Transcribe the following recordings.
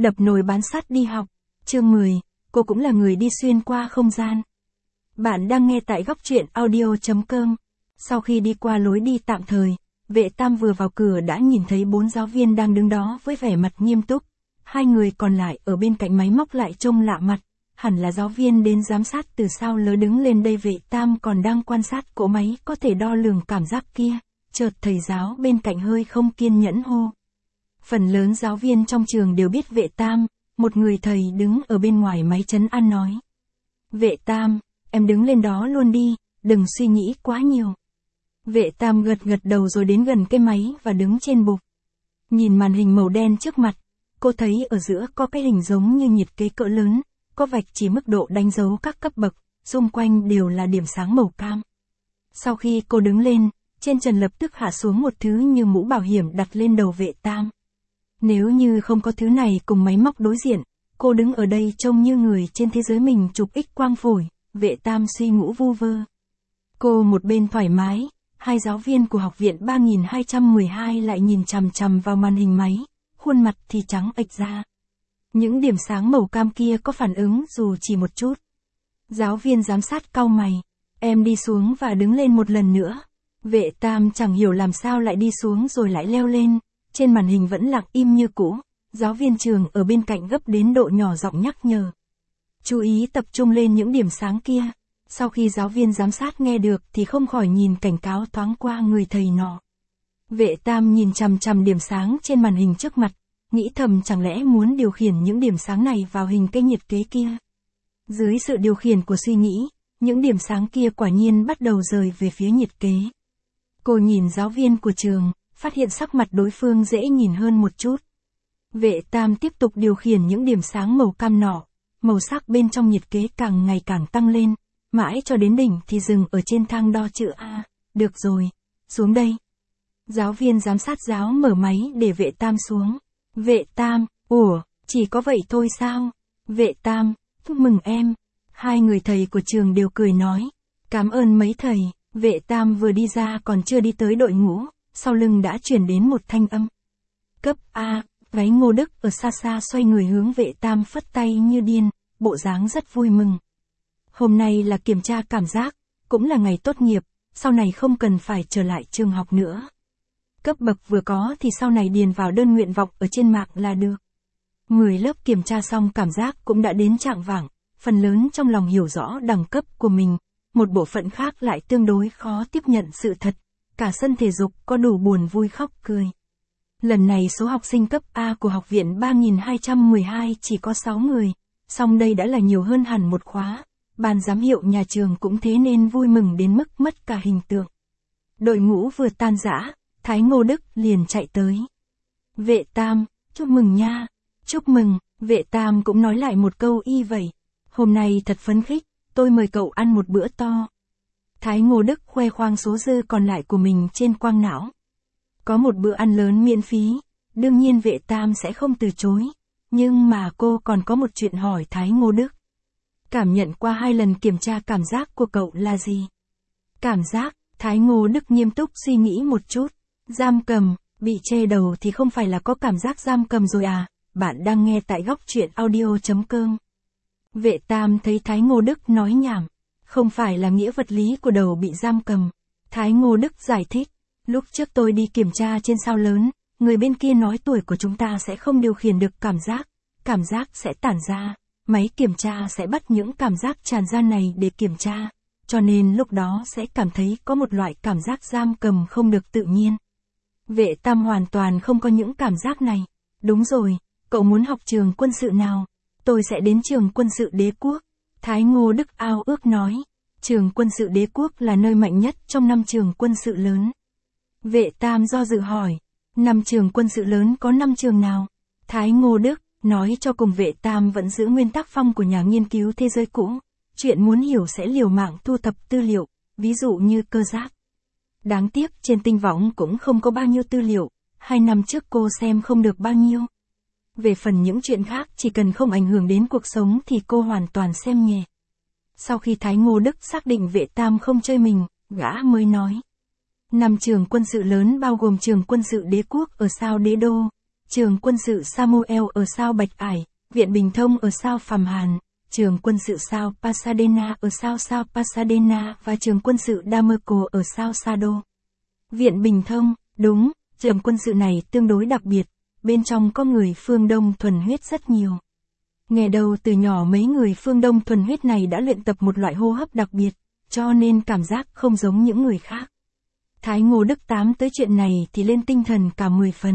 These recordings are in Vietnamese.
Đập nồi bán sắt đi học. Chương 10, cô cũng là người đi xuyên qua không gian. Bạn đang nghe tại góc truyện audio.com. Sau khi đi qua lối đi tạm thời, Vệ Tam vừa vào cửa đã nhìn thấy 4 giáo viên đang đứng đó với vẻ mặt nghiêm túc. 2 người còn lại ở bên cạnh máy móc lại trông lạ mặt, hẳn là giáo viên đến giám sát từ sao lớ đứng lên đây. Vệ Tam còn đang quan sát cỗ máy có thể đo lường cảm giác kia, chợt thầy giáo bên cạnh hơi không kiên nhẫn hô. Phần lớn giáo viên trong trường đều biết Vệ Tam, một người thầy đứng ở bên ngoài máy trấn an nói. Vệ Tam, em đứng lên đó luôn đi, đừng suy nghĩ quá nhiều. Vệ Tam gật gật đầu rồi đến gần cái máy và đứng trên bục. Nhìn màn hình màu đen trước mặt, cô thấy ở giữa có cái hình giống như nhiệt kế cỡ lớn, có vạch chỉ mức độ đánh dấu các cấp bậc, xung quanh đều là điểm sáng màu cam. Sau khi cô đứng lên, trên trần lập tức hạ xuống một thứ như mũ bảo hiểm đặt lên đầu Vệ Tam. Nếu như không có thứ này cùng máy móc đối diện, cô đứng ở đây trông như người trên thế giới mình chụp X quang phổi. Vệ Tam suy ngũ vu vơ. Cô một bên thoải mái, 2 giáo viên của học viện 3212 lại nhìn chằm chằm vào màn hình máy, khuôn mặt thì trắng ệch ra. Những điểm sáng màu cam kia có phản ứng dù chỉ một chút. Giáo viên giám sát cau mày, em đi xuống và đứng lên một lần nữa. Vệ Tam chẳng hiểu làm sao lại đi xuống rồi lại leo lên, trên màn hình vẫn lặng im như cũ. Giáo viên trường ở bên cạnh gấp đến độ nhỏ giọng nhắc nhở. Chú ý tập trung lên những điểm sáng kia. Sau khi giáo viên giám sát nghe được thì không khỏi nhìn cảnh cáo thoáng qua người thầy nọ. Vệ Tam nhìn chằm chằm điểm sáng trên màn hình trước mặt, nghĩ thầm chẳng lẽ muốn điều khiển những điểm sáng này vào hình cây nhiệt kế kia. Dưới sự điều khiển của suy nghĩ, những điểm sáng kia quả nhiên bắt đầu rời về phía nhiệt kế. Cô nhìn giáo viên của trường, phát hiện sắc mặt đối phương dễ nhìn hơn một chút. Vệ Tam tiếp tục điều khiển những điểm sáng màu cam nọ, màu sắc bên trong nhiệt kế càng ngày càng tăng lên, mãi cho đến đỉnh thì dừng ở trên thang đo chữ A. Được rồi, xuống đây. Giáo viên giám sát giáo mở máy để Vệ Tam xuống. Vệ Tam, ủa, chỉ có vậy thôi sao? Vệ Tam, chúc mừng em. 2 người thầy của trường đều cười nói. Cảm ơn mấy thầy. Vệ Tam vừa đi ra còn chưa đi tới đội ngũ, sau lưng đã truyền đến một thanh âm. Cấp A. Váy Ngô Đức ở xa xa xoay người hướng Vệ Tam phất tay như điên, bộ dáng rất vui mừng. Hôm nay là kiểm tra cảm giác, cũng là ngày tốt nghiệp, sau này không cần phải trở lại trường học nữa. Cấp bậc vừa có thì sau này điền vào đơn nguyện vọng ở trên mạng là được. 10 lớp kiểm tra xong cảm giác cũng đã đến trạng vạng, phần lớn trong lòng hiểu rõ đẳng cấp của mình, một bộ phận khác lại tương đối khó tiếp nhận sự thật, cả sân thể dục có đủ buồn vui khóc cười. Lần này số học sinh cấp A của học viện 3212 chỉ có 6 người, song đây đã là nhiều hơn hẳn một khóa, ban giám hiệu nhà trường cũng thế nên vui mừng đến mức mất cả hình tượng. Đội ngũ vừa tan rã, Thái Ngô Đức liền chạy tới. Vệ Tam, chúc mừng nha, chúc mừng. Vệ Tam cũng nói lại một câu y vậy. Hôm nay thật phấn khích, tôi mời cậu ăn một bữa to. Thái Ngô Đức khoe khoang số dư còn lại của mình trên quang não. Có một bữa ăn lớn miễn phí, đương nhiên Vệ Tam sẽ không từ chối, nhưng mà cô còn có một chuyện hỏi Thái Ngô Đức. Cảm nhận qua 2 lần kiểm tra cảm giác của cậu là gì? Cảm giác, Thái Ngô Đức nghiêm túc suy nghĩ một chút. Giam cầm, bị chê đầu thì không phải là có cảm giác giam cầm rồi à? Bạn đang nghe tại góc truyện audio.com. Vệ Tam thấy Thái Ngô Đức nói nhảm, không phải là nghĩa vật lý của đầu bị giam cầm. Thái Ngô Đức giải thích, lúc trước tôi đi kiểm tra trên sao lớn, người bên kia nói tuổi của chúng ta sẽ không điều khiển được cảm giác sẽ tản ra, máy kiểm tra sẽ bắt những cảm giác tràn ra này để kiểm tra, cho nên lúc đó sẽ cảm thấy có một loại cảm giác giam cầm không được tự nhiên. Vệ Tam hoàn toàn không có những cảm giác này. Đúng rồi, cậu muốn học trường quân sự nào? Tôi sẽ đến trường quân sự Đế Quốc. Thái Ngô Đức ao ước nói. Trường quân sự Đế Quốc là nơi mạnh nhất trong 5 trường quân sự lớn. Vệ Tam do dự hỏi. 5 trường quân sự lớn có 5 trường nào? Thái Ngô Đức nói cho cùng. Vệ Tam vẫn giữ nguyên tác phong của nhà nghiên cứu thế giới cũ. Chuyện muốn hiểu sẽ liều mạng thu thập tư liệu, ví dụ như cơ giáp. Đáng tiếc trên tinh võng cũng không có bao nhiêu tư liệu, 2 năm trước cô xem không được bao nhiêu. Về phần những chuyện khác chỉ cần không ảnh hưởng đến cuộc sống thì cô hoàn toàn xem nhẹ. Sau khi Thái Ngô Đức xác định Vệ Tam không chơi mình, gã mới nói. 5 trường quân sự lớn bao gồm trường quân sự Đế Quốc ở sao Đế Đô, trường quân sự Samuel ở sao Bạch Ải, viện Bình Thông ở sao Phàm Hàn, trường quân sự sao Pasadena ở sao Pasadena và trường quân sự Damerco ở sao Sado. Viện Bình Thông, đúng, trường quân sự này tương đối đặc biệt, bên trong có người phương Đông thuần huyết rất nhiều. Nghe đầu từ nhỏ mấy người phương Đông thuần huyết này đã luyện tập một loại hô hấp đặc biệt, cho nên cảm giác không giống những người khác. Thái Ngô Đức Tám tới chuyện này thì lên tinh thần cả 10 phần.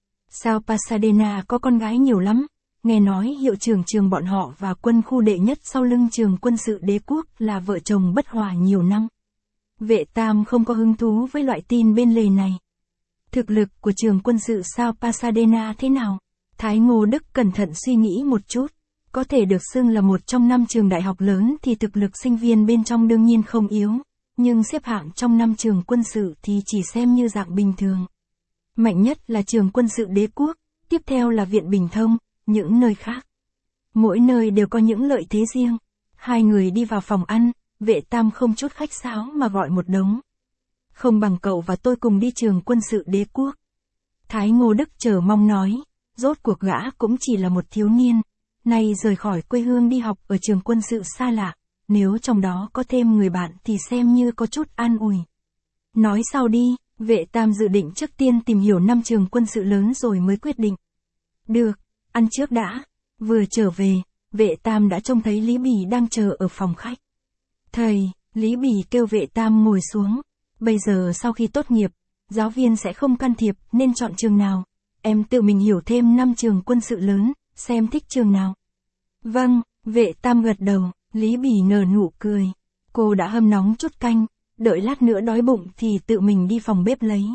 Sao Pasadena có con gái nhiều lắm, nghe nói hiệu trưởng trường bọn họ và quân khu đệ nhất sau lưng trường quân sự đế quốc là vợ chồng bất hòa nhiều năm. Vệ Tam không có hứng thú với loại tin bên lề này. Thực lực của trường quân sự sao Pasadena thế nào? Thái Ngô Đức cẩn thận suy nghĩ một chút. Có thể được xưng là một trong 5 trường đại học lớn thì thực lực sinh viên bên trong đương nhiên không yếu, nhưng xếp hạng trong 5 trường quân sự thì chỉ xem như dạng bình thường. Mạnh nhất là trường quân sự đế quốc, tiếp theo là viện Bình Thông, những nơi khác. Mỗi nơi đều có những lợi thế riêng. Hai người đi vào phòng ăn, Vệ Tam không chút khách sáo mà gọi một đống. Không bằng cậu và tôi cùng đi trường quân sự đế quốc. Thái Ngô Đức chờ mong nói, rốt cuộc gã cũng chỉ là một thiếu niên. Nay rời khỏi quê hương đi học ở trường quân sự xa lạ, nếu trong đó có thêm người bạn thì xem như có chút an ủi. Nói sau đi, Vệ Tam dự định trước tiên tìm hiểu 5 trường quân sự lớn rồi mới quyết định. Được, ăn trước đã. Vừa trở về, Vệ Tam đã trông thấy Lý Bỉ đang chờ ở phòng khách. Thầy, Lý Bỉ kêu Vệ Tam ngồi xuống. Bây giờ sau khi tốt nghiệp, giáo viên sẽ không can thiệp nên chọn trường nào. Em tự mình hiểu thêm 5 trường quân sự lớn, xem thích trường nào. Vâng, Vệ Tam gật đầu, Lý Bỉ nở nụ cười. Cô đã hâm nóng chút canh, đợi lát nữa đói bụng thì tự mình đi phòng bếp lấy.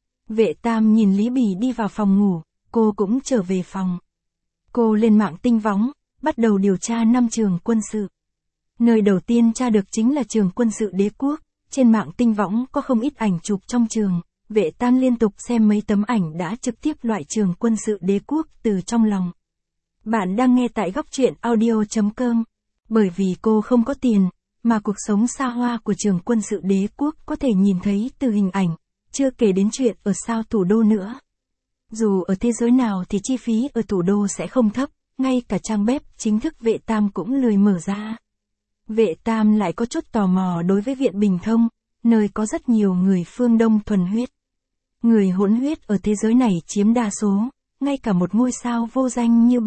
Vệ Tam nhìn Lý Bỉ đi vào phòng ngủ, cô cũng trở về phòng. Cô lên mạng tinh võng, bắt đầu điều tra 5 trường quân sự. Nơi đầu tiên tra được chính là trường quân sự đế quốc, trên mạng tinh võng có không ít ảnh chụp trong trường. Vệ Tam liên tục xem mấy tấm ảnh đã trực tiếp loại trường quân sự đế quốc từ trong lòng. Bạn đang nghe tại góc truyện audio.com. Bởi vì cô không có tiền, mà cuộc sống xa hoa của trường quân sự đế quốc có thể nhìn thấy từ hình ảnh, chưa kể đến chuyện ở sao thủ đô nữa. Dù ở thế giới nào thì chi phí ở thủ đô sẽ không thấp, ngay cả trang bếp chính thức Vệ Tam cũng lười mở ra. Vệ Tam lại có chút tò mò đối với viện Bình Thông, nơi có rất nhiều người phương Đông thuần huyết. Người hỗn huyết ở thế giới này chiếm đa số, ngay cả một ngôi sao vô danh như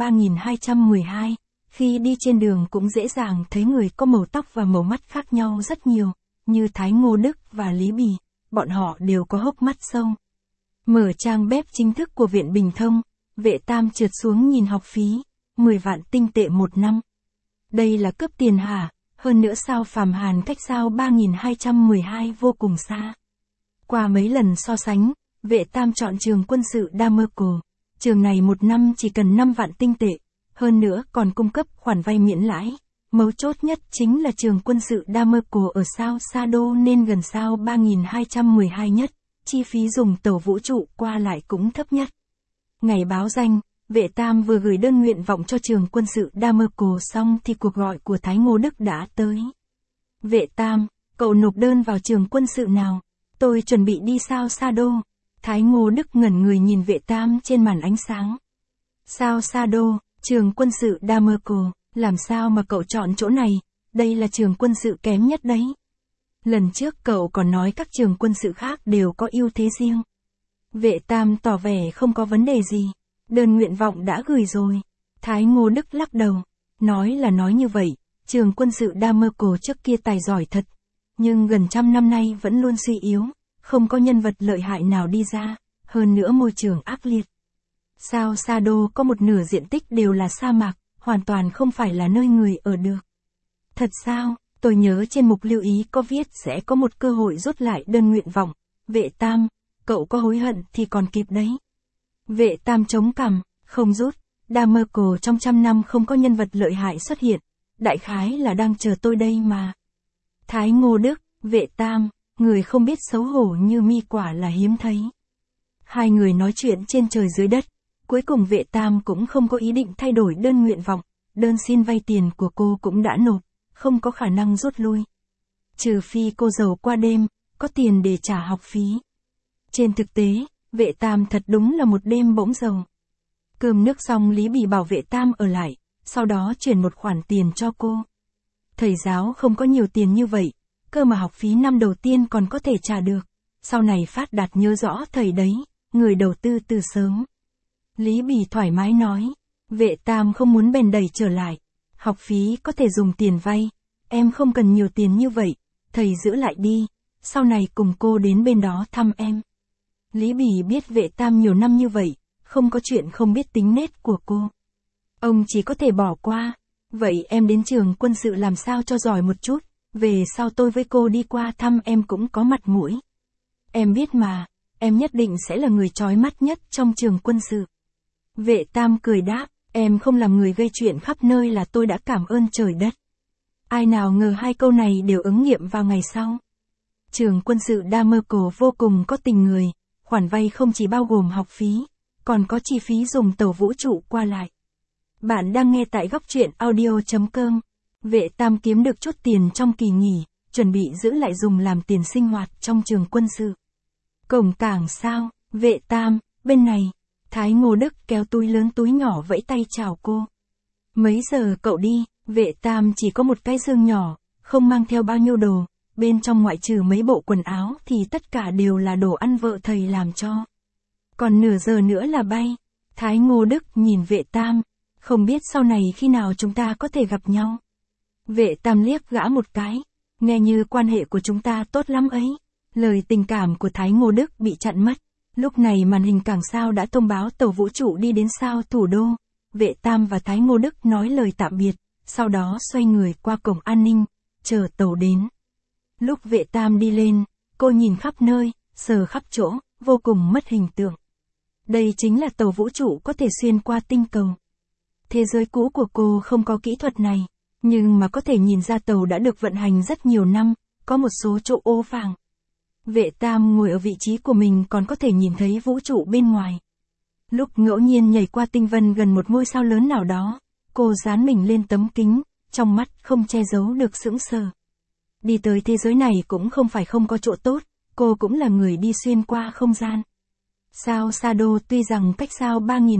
3212, khi đi trên đường cũng dễ dàng thấy người có màu tóc và màu mắt khác nhau rất nhiều, như Thái Ngô Đức và Lý Bỉ, bọn họ đều có hốc mắt sâu. Mở trang web chính thức của viện Bình Thông, Vệ Tam trượt xuống nhìn học phí, 10 vạn tinh tệ một năm. Đây là cướp tiền hả? Hơn nữa sao Phàm Hàn cách sao 3212 vô cùng xa. Qua mấy lần so sánh, Vệ Tam chọn trường quân sự Damerco. Trường này một năm chỉ cần 5 vạn tinh tệ, hơn nữa còn cung cấp khoản vay miễn lãi. Mấu chốt nhất chính là trường quân sự Damerco ở sao Sado nên gần sao 3212 nhất, chi phí dùng tàu vũ trụ qua lại cũng thấp nhất. Ngày báo danh, Vệ Tam vừa gửi đơn nguyện vọng cho trường quân sự Damerco xong thì cuộc gọi của Thái Ngô Đức đã tới. Vệ Tam, cậu nộp đơn vào trường quân sự nào? Tôi chuẩn bị đi sao Sado. Thái Ngô Đức ngẩn người nhìn Vệ Tam trên màn ánh sáng. Sao Sado, trường quân sự Damerco, làm sao mà cậu chọn chỗ này, đây là trường quân sự kém nhất đấy. Lần trước cậu còn nói các trường quân sự khác đều có ưu thế riêng. Vệ Tam tỏ vẻ không có vấn đề gì, đơn nguyện vọng đã gửi rồi. Thái Ngô Đức lắc đầu, nói là nói như vậy, trường quân sự Damerco trước kia tài giỏi thật, nhưng gần trăm năm nay vẫn luôn suy yếu. Không có nhân vật lợi hại nào đi ra, hơn nữa môi trường ác liệt. Sao Sado có một nửa diện tích đều là sa mạc, hoàn toàn không phải là nơi người ở được. Thật sao, tôi nhớ trên mục lưu ý có viết sẽ có một cơ hội rút lại đơn nguyện vọng. Vệ Tam, cậu có hối hận thì còn kịp đấy. Vệ Tam chống cằm, không rút, Damerco trong trăm năm không có nhân vật lợi hại xuất hiện, đại khái là đang chờ tôi đây mà. Thái Ngô Đức, Vệ Tam, người không biết xấu hổ như mi quả là hiếm thấy. Hai người nói chuyện trên trời dưới đất, cuối cùng Vệ Tam cũng không có ý định thay đổi đơn nguyện vọng, đơn xin vay tiền của cô cũng đã nộp, không có khả năng rút lui. Trừ phi cô giàu qua đêm, có tiền để trả học phí. Trên thực tế, Vệ Tam thật đúng là một đêm bỗng giàu. Cơm nước xong Lý Bì bảo vệ tam ở lại, sau đó chuyển một khoản tiền cho cô. Thầy giáo không có nhiều tiền như vậy, cơ mà học phí năm đầu tiên còn có thể trả được. Sau này Phát Đạt nhớ rõ thầy đấy, người đầu tư từ sớm. Lý Bì thoải mái nói, vệ tam không muốn bèn đẩy trở lại. Học phí có thể dùng tiền vay, em không cần nhiều tiền như vậy, thầy giữ lại đi, sau này cùng cô đến bên đó thăm em. Lý Bì biết vệ tam nhiều năm như vậy, không có chuyện không biết tính nết của cô. Ông chỉ có thể bỏ qua, vậy em đến trường quân sự làm sao cho giỏi một chút, về sau tôi với cô đi qua thăm em cũng có mặt mũi. Em biết mà, em nhất định sẽ là người chói mắt nhất trong trường quân sự. Vệ tam cười đáp, em không làm người gây chuyện khắp nơi là tôi đã cảm ơn trời đất. Ai nào ngờ hai câu này đều ứng nghiệm vào ngày sau. Trường quân sự Damerco vô cùng có tình người, khoản vay không chỉ bao gồm học phí, còn có chi phí dùng tàu vũ trụ qua lại. Bạn đang nghe tại góc truyện audio.com. Vệ tam kiếm được chút tiền trong kỳ nghỉ, chuẩn bị giữ lại dùng làm tiền sinh hoạt trong trường quân sự. Cổng cảng sao, vệ tam, bên này. Thái Ngô Đức kéo túi lớn túi nhỏ vẫy tay chào cô. Mấy giờ cậu đi? Vệ tam chỉ có một cái giường nhỏ, không mang theo bao nhiêu đồ, bên trong ngoại trừ mấy bộ quần áo thì tất cả đều là đồ ăn vợ thầy làm cho. Còn nửa giờ nữa là bay. Thái Ngô Đức nhìn vệ tam, không biết sau này khi nào chúng ta có thể gặp nhau. Vệ tam liếc gã một cái, nghe như quan hệ của chúng ta tốt lắm ấy. Lời tình cảm của Thái Ngô Đức bị chặn mất. Lúc này màn hình cảng sao đã thông báo tàu vũ trụ đi đến sao thủ đô. Vệ tam và Thái Ngô Đức nói lời tạm biệt, sau đó xoay người qua cổng an ninh, chờ tàu đến. Lúc vệ tam đi lên, cô nhìn khắp nơi, sờ khắp chỗ, vô cùng mất hình tượng. Đây chính là tàu vũ trụ có thể xuyên qua tinh cầu. Thế giới cũ của cô không có kỹ thuật này, nhưng mà có thể nhìn ra tàu đã được vận hành rất nhiều năm, có một số chỗ ố vàng. Vệ tam ngồi ở vị trí của mình còn có thể nhìn thấy vũ trụ bên ngoài. Lúc ngẫu nhiên nhảy qua tinh vân gần một ngôi sao lớn nào đó, cô dán mình lên tấm kính, trong mắt không che giấu được sững sờ. Đi tới thế giới này cũng không phải không có chỗ tốt, cô cũng là người đi xuyên qua không gian. Sao Sado tuy rằng cách sao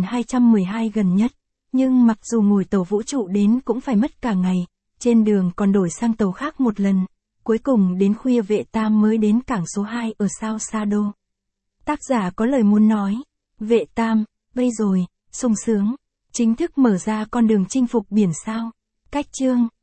3212 gần nhất, nhưng mặc dù ngồi tàu vũ trụ đến cũng phải mất cả ngày, trên đường còn đổi sang tàu khác một lần. Cuối cùng đến khuya vệ tam mới đến cảng số 2 ở sao Sado. Tác giả có lời muốn nói, vệ tam, bây rồi, sung sướng, chính thức mở ra con đường chinh phục biển sao. Cách chương